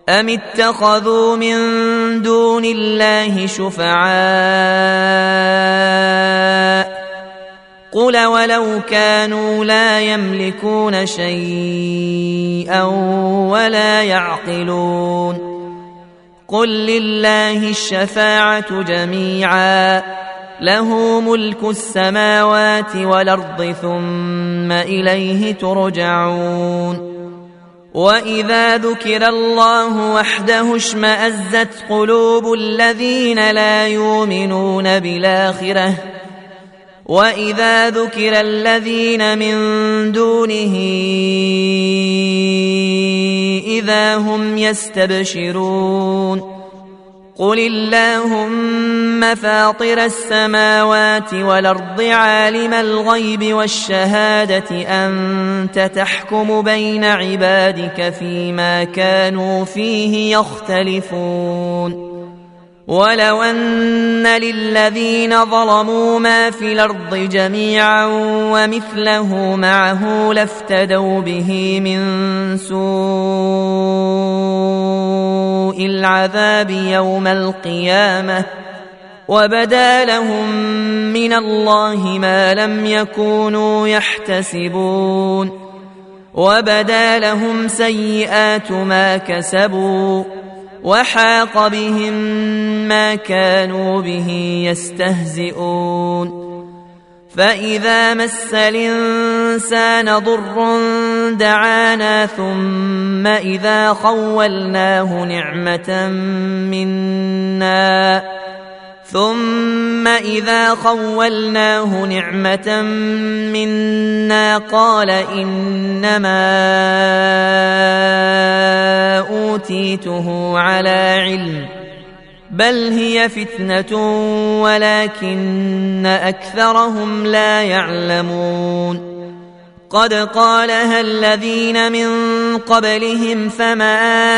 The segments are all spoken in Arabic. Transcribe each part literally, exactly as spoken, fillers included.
أم اتخذوا من دون الله شفعاء قل ولو كانوا لا يملكون شيئا ولا يعقلون قل لله الشفاعة جميعا له ملك السماوات والأرض ثم إليه ترجعون وإذا ذكر الله وحده اشمأزت قلوب الذين لا يؤمنون بالآخرة وإذا ذكر الذين من دونه إذا هم يستبشرون قل اللهم فاطر السماوات والأرض عالم الغيب والشهادة أنت تحكم بين عبادك فيما كانوا فيه يختلفون ولو أن للذين ظلموا ما في الأرض جميعا ومثله معه لافتدوا به من سوء العذاب يوم القيامة وبدا لهم من الله ما لم يكونوا يحتسبون وبدا لهم سيئات ما كسبوا وحاق بهم ما كانوا به يستهزئون فإذا مس الإنسان ضر دعانا ثم إذا خولناه نعمة منا ثم إذا خولناه نعمة منا قال إنما أوتيته على علم بل هي فتنة ولكن أكثرهم لا يعلمون قد قالها الذين من قبلهم فما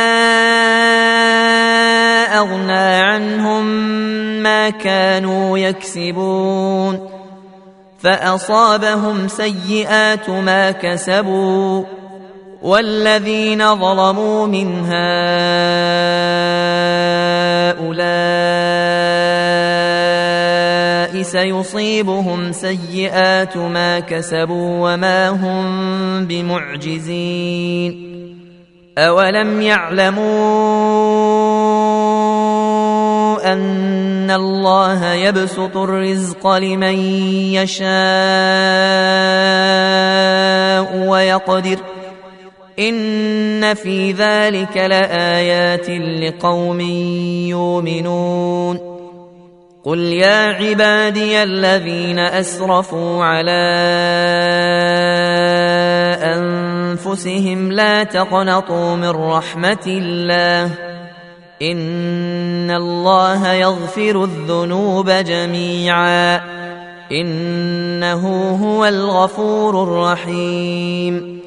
أغنى عنهم ما كانوا يكسبون فأصابهم سيئات ما كسبوا والذين ظلموا من هؤلاء سيصيبهم سيئات ما كسبوا وما هم بمعجزين أولم يعلموا أن الله يبسط الرزق لمن يشاء ويقدر إن في ذلك لآيات لقوم يؤمنون قل يا عبادي الذين أسرفوا على أنفسهم لا تقنطوا من رحمة الله إن الله يغفر الذنوب جميعا إنه هو الغفور الرحيم